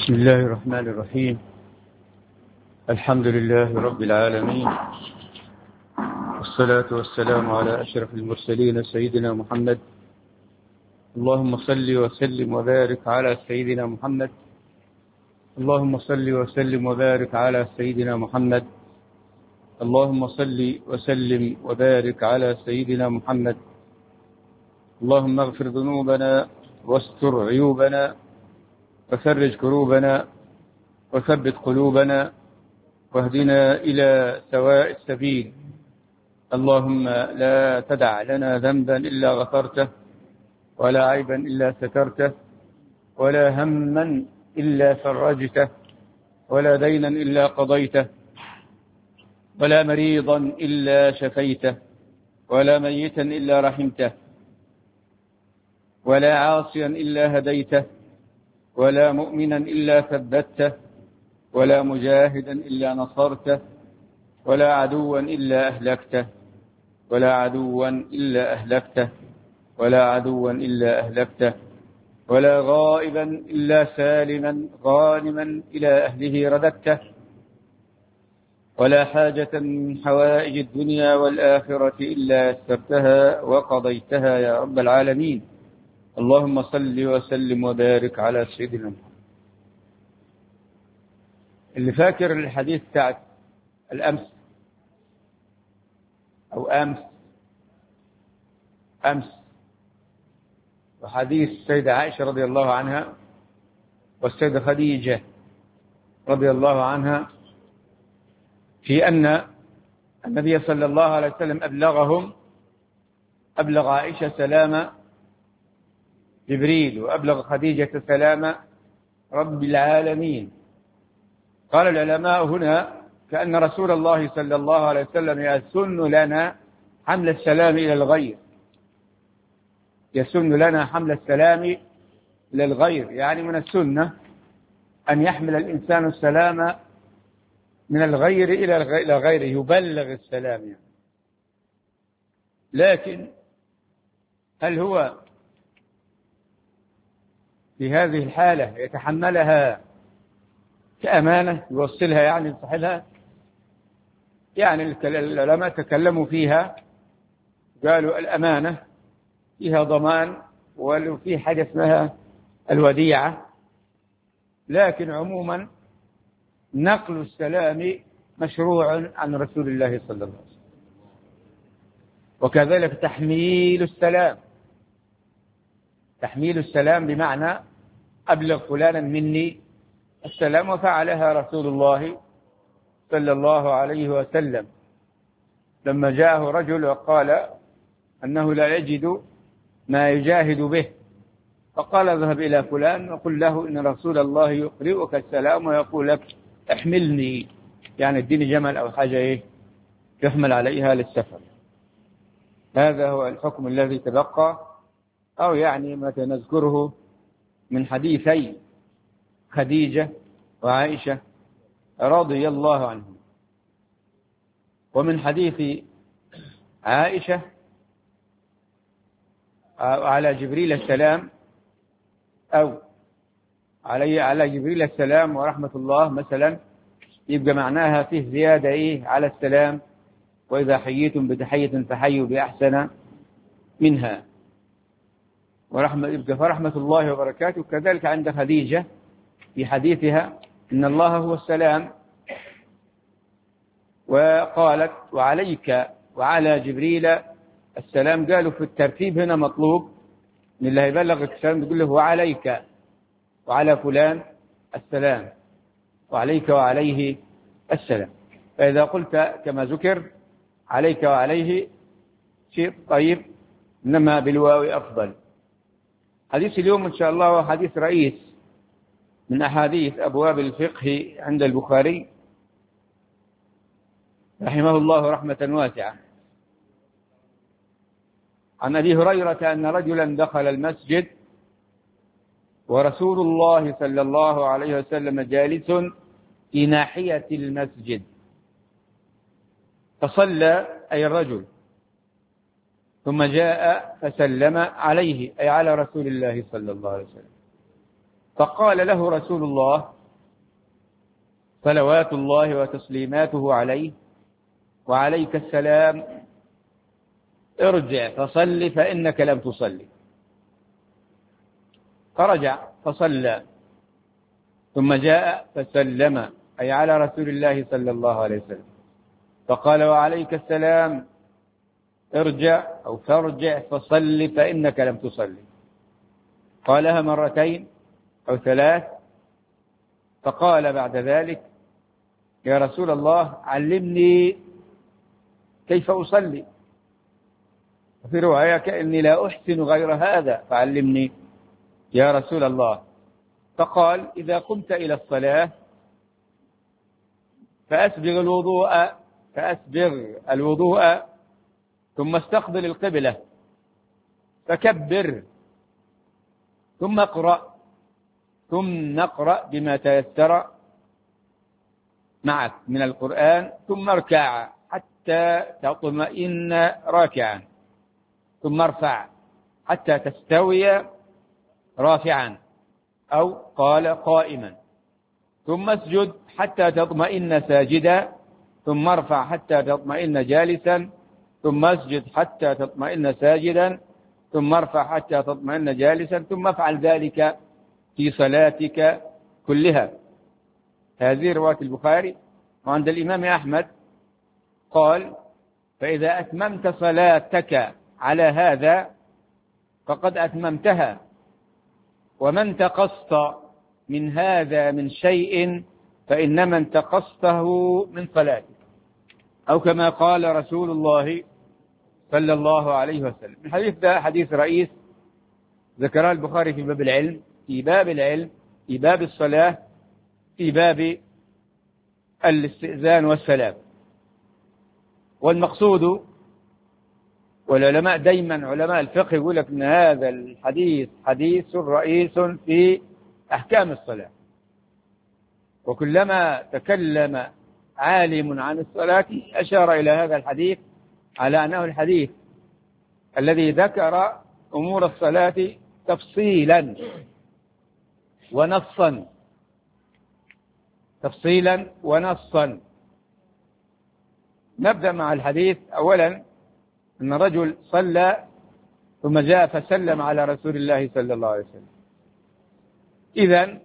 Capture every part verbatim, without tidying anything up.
بسم الله الرحمن الرحيم. الحمد لله رب العالمين، والصلاة والسلام على أشرف المرسلين سيدنا محمد. اللهم صل وسلم وبارك على سيدنا محمد. اللهم صل وسلم وبارك على سيدنا محمد. اللهم صل وسلم وبارك على سيدنا محمد. اللهم اغفر ذنوبنا واستر عيوبنا وفرج كروبنا وثبت قلوبنا واهدنا إلى سواء السبيل. اللهم لا تدع لنا ذنبا إلا غفرته، ولا عيبا إلا سترته، ولا هما إلا فرجته، ولا دينا إلا قضيته، ولا مريضا إلا شفيته، ولا ميتا إلا رحمته، ولا عاصيا إلا هديته، ولا مؤمنا إلا ثبته، ولا مجاهدا إلا نصرته، ولا عدوا إلا أهلكته، ولا عدوا إلا أهلكته، ولا عدوا إلا أهلكته، ولا غائبا إلا سالما غانما إلى أهله رددته، ولا حاجة من حوائج الدنيا والآخرة إلا يسرتها وقضيتها يا رب العالمين. اللهم صل وسلم وبارك على سيدنا محمد. اللي فاكر الحديث بتاع الأمس أو أمس أمس وحديث السيدة عائشة رضي الله عنها والسيدة خديجة رضي الله عنها في أن النبي صلى الله عليه وسلم أبلغهم أبلغ عائشة سلام جبريل، وأبلغ خديجة سلام رب العالمين. قال العلماء هنا كأن رسول الله صلى الله عليه وسلم يسن لنا حمل السلام إلى الغير، يسن لنا حمل السلام إلى الغير، يعني من السنة أن يحمل الإنسان السلام من الغير إلى غيره، يبلغ السلام يعني. لكن هل هو في هذه الحالة يتحملها كأمانة يوصلها يعني لصاحبها؟ يعني العلماء تكلموا فيها، قالوا الأمانة فيها ضمان، وفي حاجة اسمها الوديعة، لكن عموما نقل السلام مشروع عن رسول الله صلى الله عليه وسلم، وكذلك تحميل السلام. تحميل السلام بمعنى أبلغ فلانا مني السلام، وفعلها رسول الله صلى الله عليه وسلم لما جاءه رجل وقال أنه لا يجد ما يجاهد به، فقال اذهب إلى فلان وقل له إن رسول الله يقرئك السلام ويقول لك احملني، يعني اديني جمل أو حاجة إيه يحمل عليها للسفر. هذا هو الحكم الذي تبقى، أو يعني ما نذكره من حديثي خديجة وعائشة رضي الله عنهم. ومن حديث عائشة على جبريل السلام، أو علي على جبريل السلام ورحمة الله مثلا، يبقى معناها فيه زيادة إيه على السلام، وإذا حييتم بتحية فحيوا بأحسن منها، ورحمة يبقى فرحمة الله وبركاته. كذلك عند خديجة في حديثها إن الله هو السلام، وقالت وعليك وعلى جبريل السلام. قالوا في الترتيب هنا مطلوب من اللي يبلغ السلام تقول له وعليك وعلى فلان السلام، وعليك وعليه السلام. فإذا قلت كما ذكر عليك وعليه شيء طيب، إنما بالواو أفضل. حديث اليوم إن شاء الله هو حديث رئيس من أحاديث أبواب الفقه عند البخاري رحمه الله رحمة واسعة. عن أبي هريرة أن رجلا دخل المسجد ورسول الله صلى الله عليه وسلم جالس في ناحية المسجد، فصلى أي الرجل، ثم جاء فسلم عليه أي على رسول الله صلى الله عليه وسلم، فقال له رسول الله صلوات الله وتسليماته عليه وعليك السلام، ارجع فصل فإنك لم تصلي. فرجع فصلى، ثم جاء فسلم، أي على رسول الله صلى الله عليه وسلم، فقال وعليك السلام، ارجع أو فارجع فصل فإنك لم تصلي. قالها مرتين أو ثلاث، فقال بعد ذلك يا رسول الله علمني كيف أصلي، وفي رواية كأني لا أحسن غير هذا فعلمني يا رسول الله. فقال إذا قمت إلى الصلاة فأسبغ الوضوء فأسبغ الوضوء ثم استقبل القبلة، فكبر، ثم اقرأ ثم اقرأ بما تيسر معك من القرآن، ثم اركع حتى تطمئن راكعا، ثم ارفع حتى تستوي رافعا، أو قال قائما، ثم اسجد حتى تطمئن ساجدا، ثم ارفع حتى تطمئن جالسا، ثم اسجد حتى تطمئن ساجدا، ثم ارفع حتى تطمئن جالسا، ثم افعل ذلك في صلاتك كلها. هذه رواية البخاري. وعند الإمام أحمد قال فإذا أتممت صلاتك على هذا فقد أتممتها، ومن تقصت من هذا من شيء فإنما انتقصته من صلاتك، أو كما قال رسول الله صلى الله عليه وسلم. الحديث ده حديث رئيس ذكره البخاري في باب العلم، في باب العلم، في باب الصلاة، في باب الاستئذان والسلام. والمقصود، والعلماء دايما علماء الفقه يقول لك ان هذا الحديث حديث رئيس في احكام الصلاة، وكلما تكلم عالم عن الصلاة اشار الى هذا الحديث على انه الحديث الذي ذكر امور الصلاة تفصيلا ونصا، تفصيلا ونصا. نبدأ مع الحديث. أولا أن رجل صلى ثم جاء فسلم على رسول الله صلى الله عليه وسلم. إذن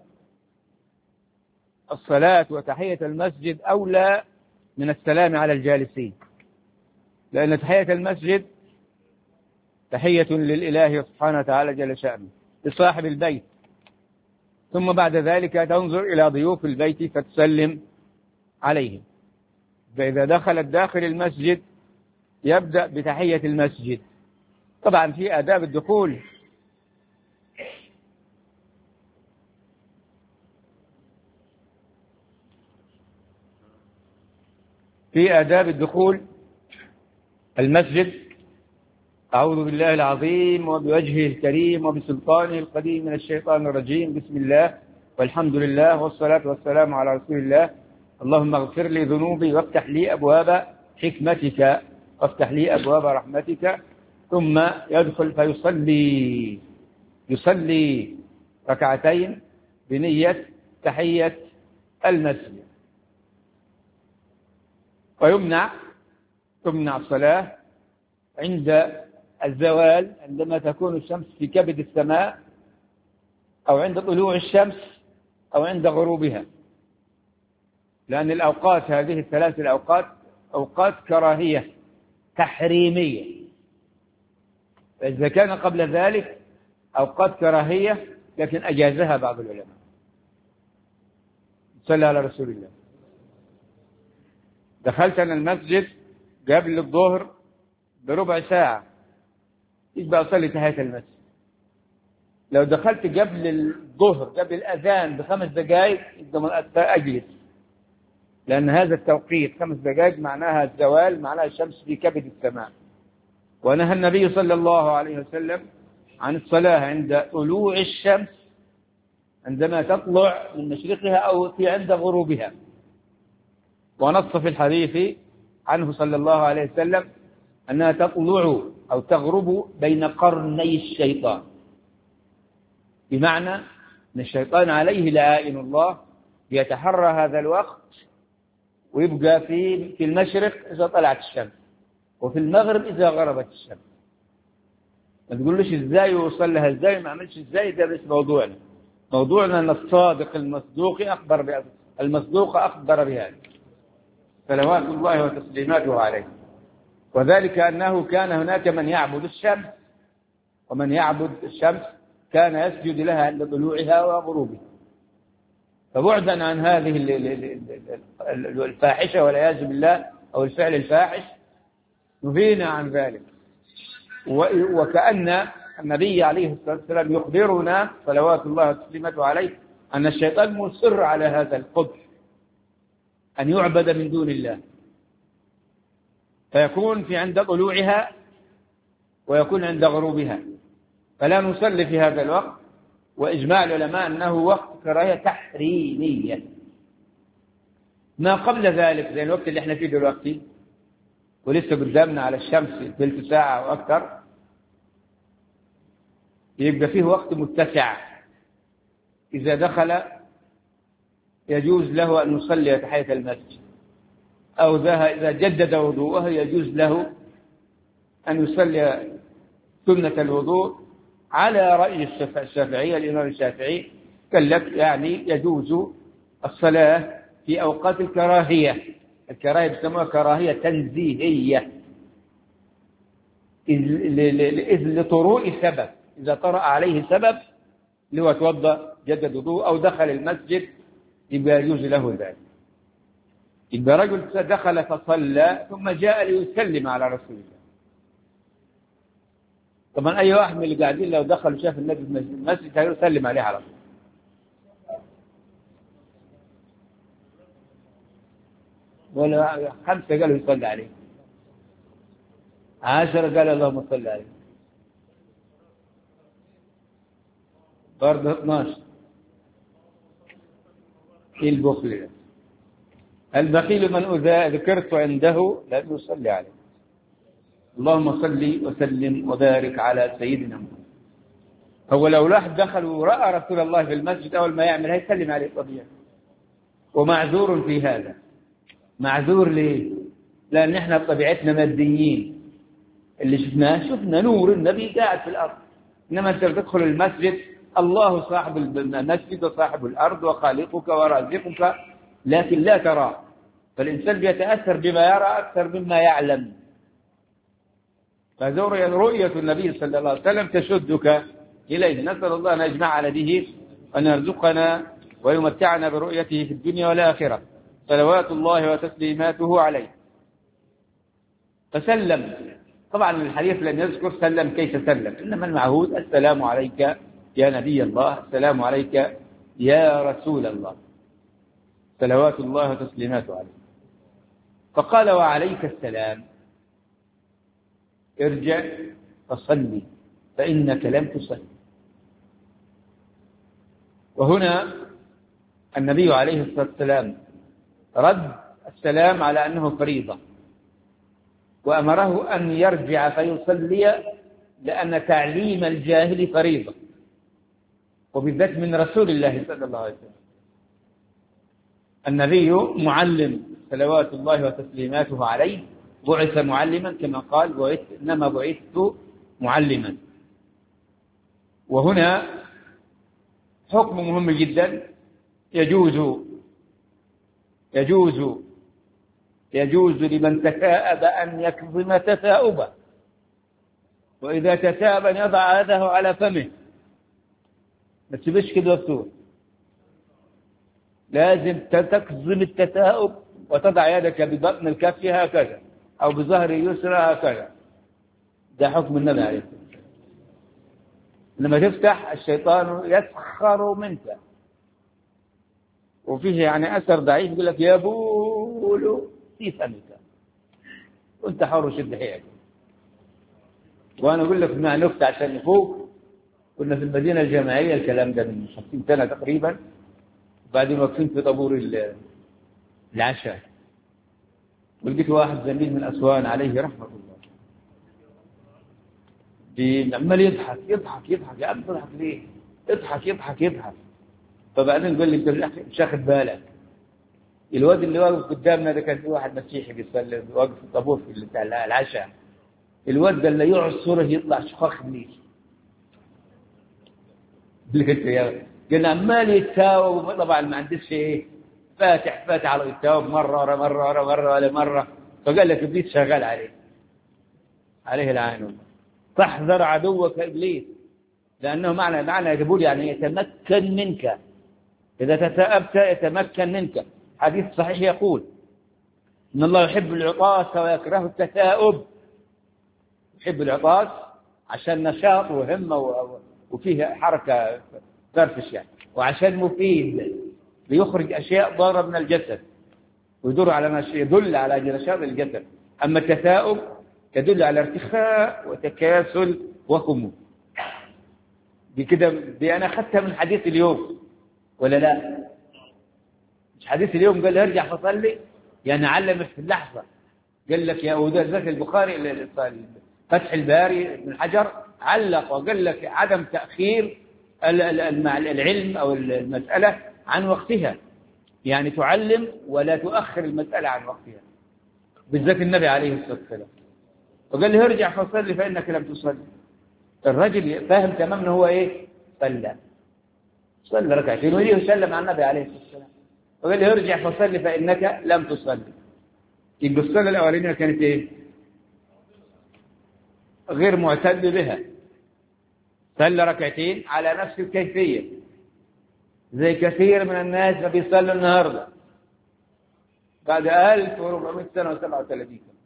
الصلاة وتحية المسجد أولى من السلام على الجالسين، لأن تحية المسجد تحية للإله سبحانه وتعالى جل شأنه لصاحب البيت، ثم بعد ذلك تنظر إلى ضيوف البيت فتسلم عليهم. فإذا دخلت داخل المسجد يبدأ بتحية المسجد. طبعا في آداب الدخول، في آداب الدخول المسجد: أعوذ بالله العظيم وبوجهه الكريم وبسلطانه القديم من الشيطان الرجيم، بسم الله والحمد لله والصلاة والسلام على رسول الله، اللهم اغفر لي ذنوبي وافتح لي أبواب حكمتك وافتح لي أبواب رحمتك. ثم يدخل فيصلي يصلي ركعتين بنية تحية المسجد. ويمنع تمنع الصلاة عند الزوال، عندما تكون الشمس في كبد السماء، أو عند طلوع الشمس، أو عند غروبها، لأن الأوقات هذه الثلاث الأوقات أوقات كراهية تحريمية. فإذا كان قبل ذلك أوقات كراهية لكن أجازها بعض العلماء. صلى على رسول الله. دخلت أنا المسجد قبل الظهر بربع ساعة، يبقى أصلي تحية المسجد. لو دخلت قبل الظهر قبل الأذان بخمس دقائق يبقى أجلس، لأن هذا التوقيت خمس دقائق معناها الزوال، معناها الشمس في كبد السماء. ونهى النبي صلى الله عليه وسلم عن الصلاة عند طلوع الشمس، عندما تطلع من مشرقها أو في عند غروبها. ونص في الحديث عنه صلى الله عليه وسلم أنها تطلع أو تغرب بين قرني الشيطان، بمعنى أن الشيطان عليه لعائن الله يتحرى هذا الوقت ويبقى في في المشرق إذا طلعت الشمس، وفي المغرب إذا غربت الشمس. ما تقولوش إزاي يوصل لها إزاي، ما عملش إزاي، ده بس موضوعنا. موضوعنا أن الصادق المصدوق أخبر بهذا، المصدوق أخبر بهذا صلوات الله وتسليماته عليه. وذلك أنه كان هناك من يعبد الشمس، ومن يعبد الشمس كان يسجد لها عند طلوعها وغروبها. فبعدا عن هذه الفاحشة والعياذ بالله أو الفعل الفاحش نهينا عن ذلك. وكأن النبي عليه الصلاة والسلام يخبرنا صلوات الله وتسليماته عليه أن الشيطان مصر على هذا القبح، أن يعبد من دون الله، فيكون في عند طلوعها ويكون عند غروبها. فلا نصلي في هذا الوقت، وإجماع العلماء أنه وقت كراهية تحريمية. ما قبل ذلك زي الوقت اللي احنا فيه دلوقتي ولسه قدامنا على الشمس ثلث ساعة وأكثر، يبقى فيه وقت متسع. إذا دخل يجوز له أن يصلي تحية المسجد، أو إذا جدد وضوءه يجوز له أن يصلي سنة الوضوء على رأي الشافعي. الإمام الشافعي قال لك يعني يجوز الصلاة في أوقات الكراهية. الكراهية بيسموها كراهية تنزيهية، إذ لطروء سبب. إذا طرأ عليه سبب اللي هو توضأ جدد وضوء أو دخل المسجد يبقى يجوز له ذلك. يبقى رجل دخل فصلى ثم جاء ليسلم على رسول الله. طبعا أي واحد من اللي قاعدين لو دخل وشاف النبي في المسجد هيسلم عليه على طول. ولا خمسة قالوا يصلي عليه، عشرة قال اللهم صل عليه، برضه اثناشر. ايه البخل ده؟ البخيل من إذا ذكرت عنده لم يصلي عليه. اللهم صل وسلم وبارك على سيدنا محمد. هو لو واحد دخل ورأى رسول الله في المسجد أول ما يعمل هيسلم عليه طبيعي، ومعذور في هذا. معذور ليه؟ لأن احنا بطبيعتنا ماديين، اللي شفناه شفنا نور النبي قاعد في الأرض. إنما أنت بتدخل المسجد الله صاحب المسجد وصاحب الأرض وخالقك ورازقك، لكن لا ترى. فالإنسان بيتأثر بما يرى أكثر مما يعلم. فرؤية النبي صلى الله عليه وسلم تشدك إليه. نسأل الله أن يجمعنا به وأن يرزقنا ويمتعنا برؤيته في الدنيا والآخرة صلوات الله وتسليماته عليه. فسلم. طبعا الحديث لم يذكر سلم كيف سلم، إنما المعهود السلام عليك يا نبي الله، السلام عليك يا رسول الله صلوات الله وتسليماته عليه. فقال وعليك السلام، ارجع فصلي فإنك لم تصلي. وهنا النبي عليه الصلاة والسلام رد السلام على أنه فريضة، وأمره أن يرجع فيصلي، لأن تعليم الجاهل فريضة، وبالذات من رسول الله صلى الله عليه وسلم. النبي معلم صلوات الله وتسليماته عليه، بعث معلما كما قال بعث إنما بعثت معلما. وهنا حكم مهم جدا، يجوز يجوز يجوز لمن تثاءب أن يكظم تثاؤبه، وإذا تثاءب أن يضع يده على فمه. ما تسيبش كده مفتوح، لازم تكظم التثاؤب وتضع يدك ببطن الكف هكذا أو بظهر اليسرى هكذا. ده حكم النبي عليه الصلاة والسلام. لما تفتح الشيطان يسخر منك، وفيه يعني أثر ضعيف يقول لك يبول في فمك وانت حر شد حيلك. وأنا أقول لك مع نكتة عشان نفوق. كنا في المدينة الجامعية، الكلام ده من خمسين سنة تقريبا، وبعدين واقفين في طابور العشاء، ولقيت واحد زميل من أسوان عليه رحمة الله عمال يضحك يضحك يضحك. يا أبو تضحك ليه؟ اضحك يضحك يضحك. فبعدين قال لي أنت مش واخد بالك، الواد اللي واقف قدامنا ده كان في واحد مسيحي بيصلي واقف في الطابور في بتاع العشاء، الواد ده اللي يقعد صوره يطلع شخاخ ابليس. قلنا عمال يتاوب، طبعا ما عندش ايه فاتح فاتح على يتاوب مره ورا مره ورا مره ولا مره، فقال لك ابليس شغال عليه عليه العين. فاحذر عدوك ابليس، لانه معنى معنى يقول يعني يتمكن منك، اذا تثاءبت يتمكن منك. حديث صحيح يقول ان الله يحب العطاس ويكره التثاؤب. يحب العطاس عشان نشاط وهمه وفيه حركه فرفش يعني، وعشان مفيد ليخرج اشياء ضاره من الجسد ويدل على يدل على نشاط الجسد. اما التثاؤب يدل على ارتخاء وتكاسل وخمول. بكده دي انا اخذتها من حديث اليوم ولا لا؟ مش حديث اليوم قال لي ارجع فصلي، يعني علمك في اللحظه. قال لك يا وده ذاك البخاري فتح الباري ابن حجر علق وقال لك عدم تاخير العلم او المساله عن وقتها، يعني تعلم ولا تؤخر المساله عن وقتها، بالذات النبي عليه الصلاه والسلام. وقال لي ارجع فصلي فانك لم تصلي. الرجل فاهم تماما هو ايه؟ صلى صلى ركعتين ويجي يسلم على النبي عليه الصلاه والسلام. وقال لي ارجع فصلي فانك لم تصلي. يبقى الصلاه الاولانيه كانت ايه؟ غير معتد بها، صلى ركعتين على نفس الكيفيه زي كثير من الناس ما بيصلوا النهارده بعد ألف وأربعمائة سنه وسبعة وثلاثين سنه.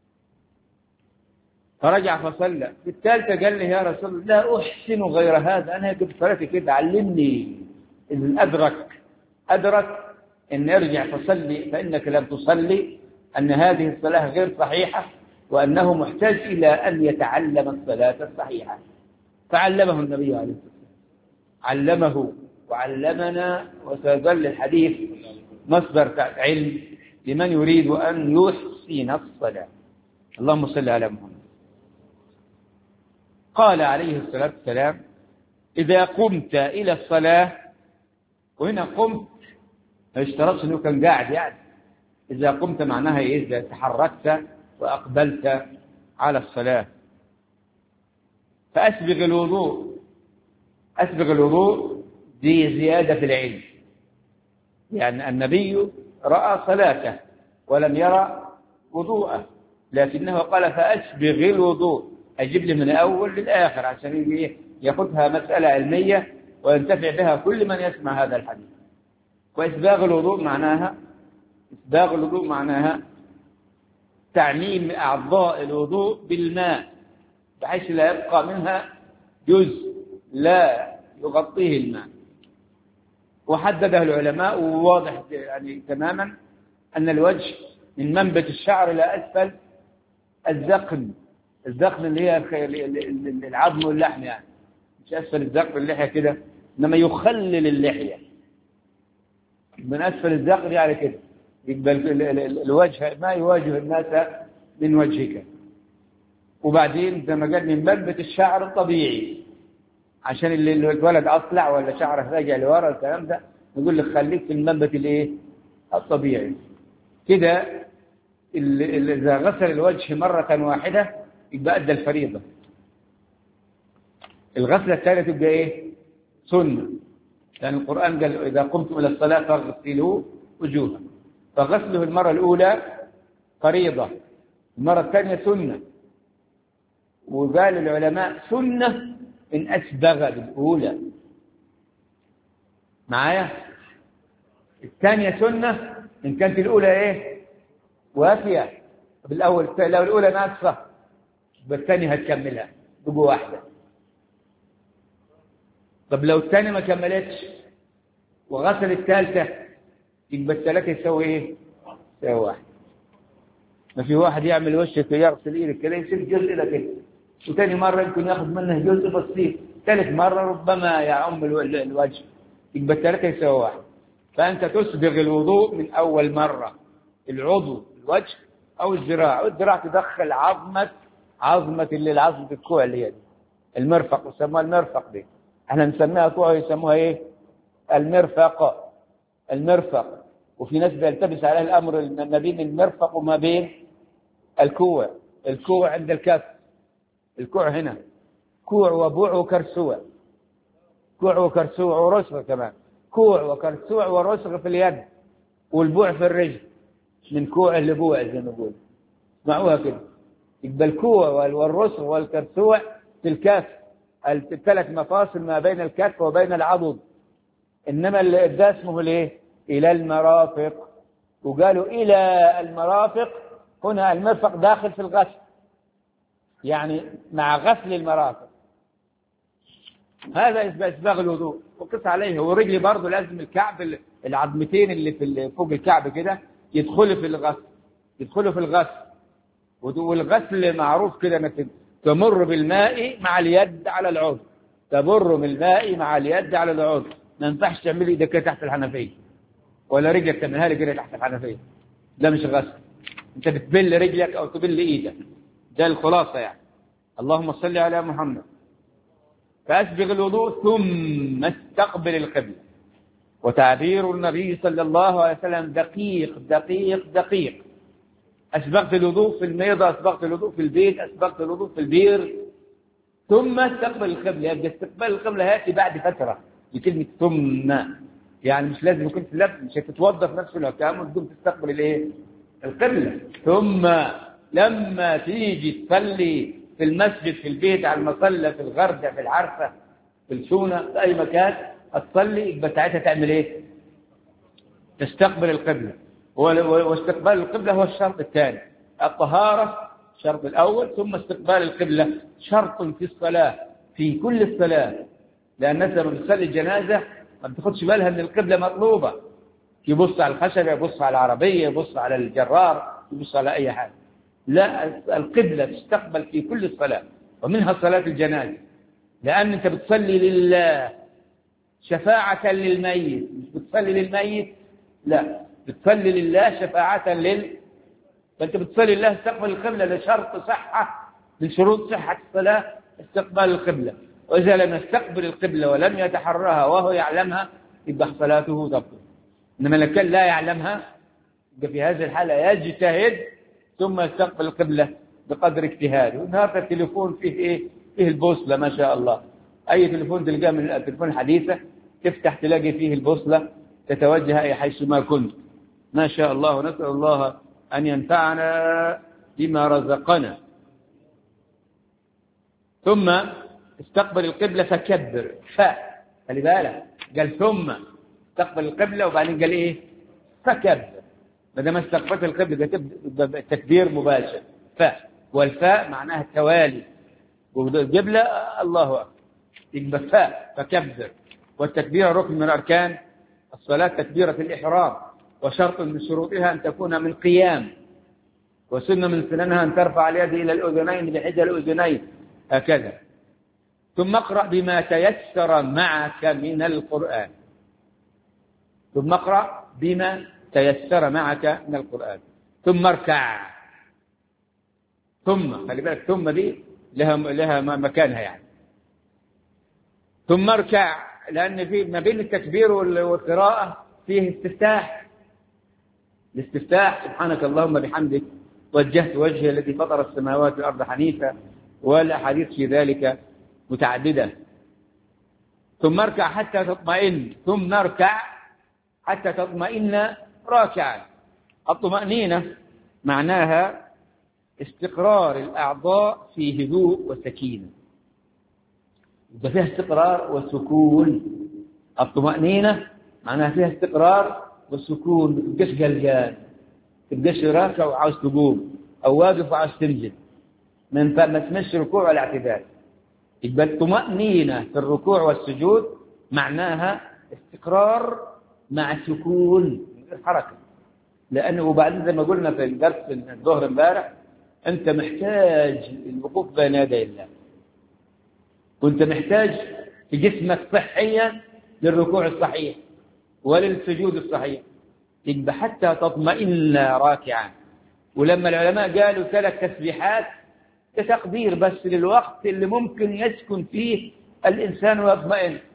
فرجع فصلى. في الثالثه قال لي يا رسول الله لا احسن غير هذا، انا كنت صلاتي كده علمني. ان ادرك ادرك ان ارجع فصلي فانك لم تصلي، ان هذه الصلاه غير صحيحه، وانه محتاج الى ان يتعلم الصلاه الصحيحه. فعلمه النبي عليه الصلاه والسلام، علمه وعلمنا، وسيظل الحديث مصدر علم لمن يريد ان يحسن الصلاه. اللهم صل على محمد. قال عليه الصلاة والسلام إذا قمت إلى الصلاة، وهنا قمت ما اشترطش أنه كان قاعد، يعني إذا قمت معناها إيه؟ إذا تحركت وأقبلت على الصلاة. فأسبغ الوضوء. أسبغ الوضوء دي زيادة في العلم، يعني النبي رأى صلاته ولم يرى وضوءه، لكنه قال فأسبغ الوضوء، أجيب لي من الأول للآخر عشان يأخذها مسألة علمية وينتفع بها كل من يسمع هذا الحديث. وإسباغ الوضوء معناها إسباغ الوضوء معناها تعميم أعضاء الوضوء بالماء بحيث لا يبقى منها جزء لا يغطيه الماء. وحدده العلماء وواضح يعني تماما أن الوجه من منبت الشعر إلى أسفل الذقن. الذقن اللي هي العظم واللحم، يعني مش أسفل الذقن اللحية كده، إنما يخلل اللحية من أسفل الذقن يعني كده. يبقى الوجه ما يواجه الناس من وجهك. وبعدين زي ما قال من منبت الشعر الطبيعي، عشان اللي الولد أصلع ولا شعره راجع لورا الكلام ده نقول لك خليك في المنبت الايه الطبيعي كده. إذا غسل الوجه مرة واحدة يبقى أدى الفريضة. الغسلة الثانية تبقى إيه؟ سنة، لأن القرآن قال إذا قمتم إلى الصلاة فاغسلوا وجوهكم، فغسله المرة الأولى فريضة، المرة الثانية سنة. وقال العلماء سنة إن أسبغ بالأولى معايا، الثانية سنة إن كانت الأولى إيه؟ وافية بالأول. لو الأولى ناقصة بالثانية هتكملها تبقى واحدة. طب لو الثانية ما كملتش وغسل الثالثة يبقى الثلاثة يسوي إيه؟ يسوي واحد. ما في واحد يعمل وشه يغسل إيده كده يصير جزء إلى كده، وثاني مرة يمكن ياخذ منه جزء بسيط، ثالث مرة ربما يعم الوجه، يبقى الثلاثة يسوي واحد. فأنت تسبغ الوضوء من أول مرة، العضو الوجه أو الذراع، والذراع تدخل عظمة عظمة اللي العظمة الكوع اللي هي دي المرفق، يسموها المرفق دي، احنا نسميها كوع يسموها ايه؟ المرفق، المرفق. وفي ناس بيلتبس عليه الأمر ما بين المرفق وما بين الكوع. الكوع عند الكف، الكوع هنا كوع وبوع وكرسوع، كوع وكرسوع ورسغ كمان، كوع وكرسوع ورسغ في اليد، والبوع في الرجل، من كوع لبوع زي ما نقول. اسمعوها كده، يبقى الكوع والرسغ والكرسوع في الكف، الثلاث مفاصل ما بين الكف وبين العضد. إنما ده اسمه الايه؟ إلى المرافق. وقالوا إلى المرافق، هنا المرفق داخل في الغسل، يعني مع غسل المرافق. هذا إسباغ الوضوء. وقص عليه. ورجلي برضه لازم الكعب، العظمتين اللي في فوق الكعب كده يدخلوا في الغسل، يدخلوا في الغسل. والغسل معروف كده انك تمر بالماء مع اليد على العضو، تمر بالماء مع اليد على العضو. ما ينفعش تعمل ايدك كده تحت الحنفيه، ولا رجلك تعملها لي كده تحت الحنفيه، ده مش غسل. انت بتبل رجلك او تبل ايدك، ده الخلاصه يعني. اللهم صل على محمد. فاسبغ الوضوء ثم استقبل القبله. وتعبير النبي صلى الله عليه وسلم دقيق دقيق دقيق. أسبغت الوضوء في الميضة، أسبغت الوضوء في البيت، أسبغت الوضوء في البير، ثم استقبل القبلة. يبقى استقبال القبلة يأتي بعد فترة بكلمة ثم، يعني مش لازم يكون في اللفظ، مش هتتوظف نفس الأحكام وتقوم تستقبل الايه؟ القبلة. ثم لما تيجي تصلي في المسجد، في البيت، على المصلى، في الغردة، في العرفة، في السونة، في أي مكان هتصلي، يبقى ساعتها تعمل ايه؟ تستقبل القبلة. واستقبال القبلة هو الشرط الثاني. الطهارة الشرط الأول، ثم استقبال القبلة شرط في الصلاة، في كل الصلاة. لأن الناس لما بتصلي الجنازة ما بتاخدش بالها أن القبلة مطلوبة، يبص على الخشبة، يبص على العربية، يبص على الجرار، يبص على أي حاجة. لا، القبلة تستقبل في كل الصلاة، ومنها صلاة الجنازة، لأن أنت بتصلي لله شفاعة للميت، مش بتصلي للميت، لا، بتصلي لله شفاعة لل فأنت بتصلي لله استقبل القبلة. لشرط صحة من شروط صحة الصلاة استقبال القبلة. وإذا لم يستقبل القبلة ولم يتحرها وهو يعلمها، يبقى صلاته تبطل. إنما لو كان لا يعلمها، يبقى في هذه الحالة يجتهد ثم يستقبل القبلة بقدر اجتهاده. والنهارده التليفون فيه إيه؟ فيه البوصلة ما شاء الله. أي تليفون تلقاه من التليفون الحديثة تفتح تلاقي فيه البوصلة، تتوجه أي حيث ما كنت، ما شاء الله. ونسأل الله أن ينفعنا بما رزقنا. ثم استقبل القبلة فكبر، فاء، خلي بالك، قال ثم استقبل القبلة وبعدين قال إيه؟ فكبر. ما دام استقبلت القبلة تبدأ التكبير مباشر، فاء، والفاء معناها التوالي، والقبلة الله أكبر، يبقى فاء فكبر. والتكبير ركن من أركان الصلاة، تكبيرة الإحرام، وشرط من شروطها أن تكون من قيام، وسنة من سننها أن ترفع اليد إلى الأذنين بحجة الأذنين هكذا. ثم اقرأ بما تيسر معك من القرآن، ثم اقرأ بما تيسر معك من القرآن. ثم اركع، ثم خلي بالك ثم دي لها لها مكانها يعني. ثم اركع، لأن في ما بين التكبير والقراءة فيه استفتاح. الاستفتاح سبحانك اللهم بحمدك وجهت وجهي الذي فطر السماوات والأرض حنيفا، والأحاديث في ذلك متعددة. ثم اركع حتى تطمئن، ثم اركع حتى تطمئن راكعا. الطمأنينة معناها استقرار الأعضاء في هدوء وسكينة، ده فيها استقرار وسكون. الطمأنينة معناها فيها استقرار والسكون، ما تبقاش قلقان، ما تبقاش راكع وعاوز تقوم، أو واقف وعاوز تنزل، ما تمشي ركوع ولا اعتدال. يبقى الطمأنينة في الركوع والسجود معناها استقرار مع سكون من غير حركة. لأنه وبعدين زي ما قلنا في الدرس الظهر امبارح، أنت محتاج الوقوف بين يدي الله، وأنت محتاج في جسمك صحيا للركوع الصحيح وللسجود الصحيح. يبقى حتى تطمئن راكعا. ولما العلماء قالوا ثلاث تسبيحات كتقدير بس للوقت اللي ممكن يسكن فيه الإنسان ويطمئن،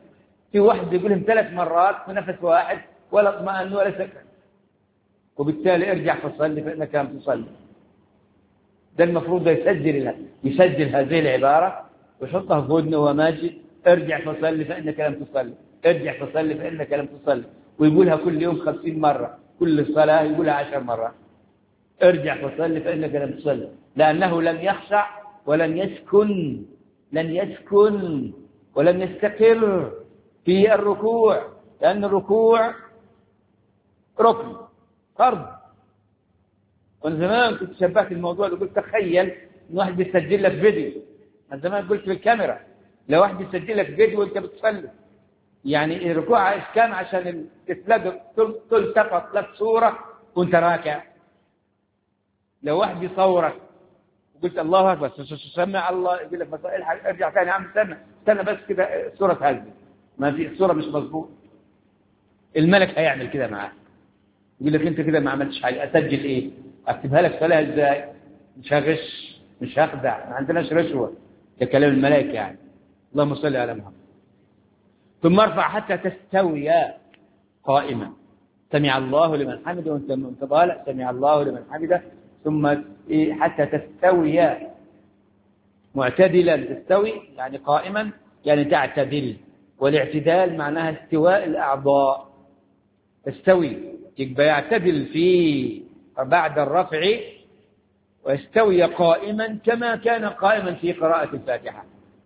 في واحد يقولهم ثلاث مرات في نفس واحد ولا اطمأن ولا سكن، وبالتالي ارجع فصلي فإنك لم تصلي. ده المفروض يسجل يسجل هذه العبارة ويحطها في ودنه وهو ماشي، ارجع فصلي فإنك لم تصلي، ارجع فصلي فإنك لم تصلي، ويقولها كل يوم خمسين مرة، كل صلاة يقولها عشر مرات، ارجع فصلي فإنك لم تصلي، لأنه لم يخشع ولم يسكن، لن يسكن ولن يستقر في الركوع، لأن الركوع ركن فرض. وأنا زمان كنت شبهت الموضوع وقلت تخيل إن واحد بيسجل لك فيديو، من زمان قلت بالكاميرا لو واحد بيسجل لك فيديو وأنت بتصلي، يعني الركوع إيش كان عشان تتلقى تلتقط لك صورة وأنت راكع. لو واحد يصورك وقلت الله أكبر سمع الله يقول لك ارجع ثاني يا عم استنى استنى بس كده صورة هذه ما في صورة مش مظبوط، الملك هيعمل كده معاك يقول لك انت كده ما عملتش حاجه، اسجل ايه؟ اكتبها لك صلاه ازاي؟ مش هغش مش هخدع، ما عندناش رشوه، ده كلام الملائكه يعني. اللهم صل على محمد. ثم ارفع حتى تستوي قائما، سمع الله لمن حمده وانت طالع سمع الله لمن حمده، ثم حتى تستوي معتدلا، تستوي يعني قائما يعني تعتدل، والاعتدال معناها استواء الاعضاء، تستوي يبقى يعتدل في بعد الرفع ويستوي قائما كما كان قائما في قراءة الفاتحة،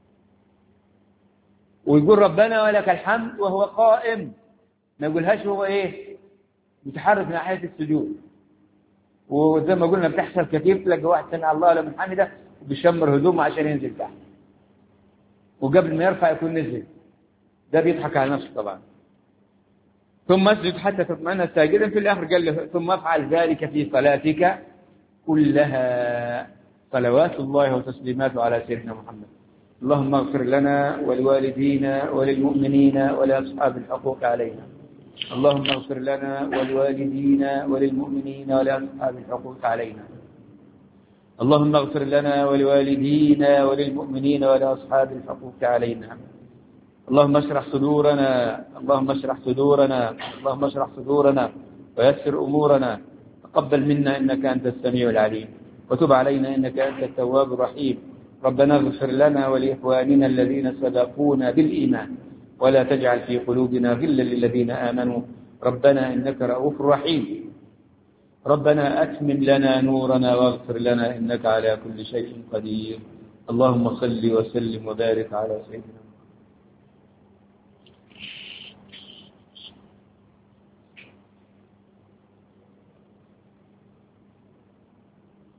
ويقول ربنا ولك الحمد وهو قائم، ما يقولهاش هو ايه متحرك من ناحية السجود. وزي ما قلنا بتحصل كثير، تلاقي واحد سمع الله لمن حمده وبيشمر هدومه عشان ينزل تحت، وقبل ما يرفع يكون نزل، ده بيضحك على نفسه طبعا. ثم اسجد حتى تطمئن ساجدا، في الآخر قال له ثم افعل ذلك في صلاتك كلها. صلوات الله وتسليماته على سيدنا محمد. اللهم اغفر لنا ولوالدينا وللمؤمنين ولأصحاب الحقوق علينا. اللهم اغفر لنا ولوالدينا وللمؤمنين ولأصحاب الحقوق علينا. اللهم اغفر لنا ولوالدينا وللمؤمنين ولأصحاب الحقوق علينا. اللهم اشرح صدورنا اللهم اشرح صدورنا اللهم اشرح صدورنا ويسر أمورنا. تقبل منا إنك أنت السميع العليم، وتب علينا إنك أنت التواب الرحيم. ربنا اغفر لنا ولإخواننا الذين سبقونا بالإيمان، ولا تجعل في قلوبنا غلا للذين آمنوا ربنا إنك رؤوف رحيم. ربنا أتمم لنا نورنا واغفر لنا إنك على كل شيء قدير. اللهم صل وسلم وبارك على سيدنا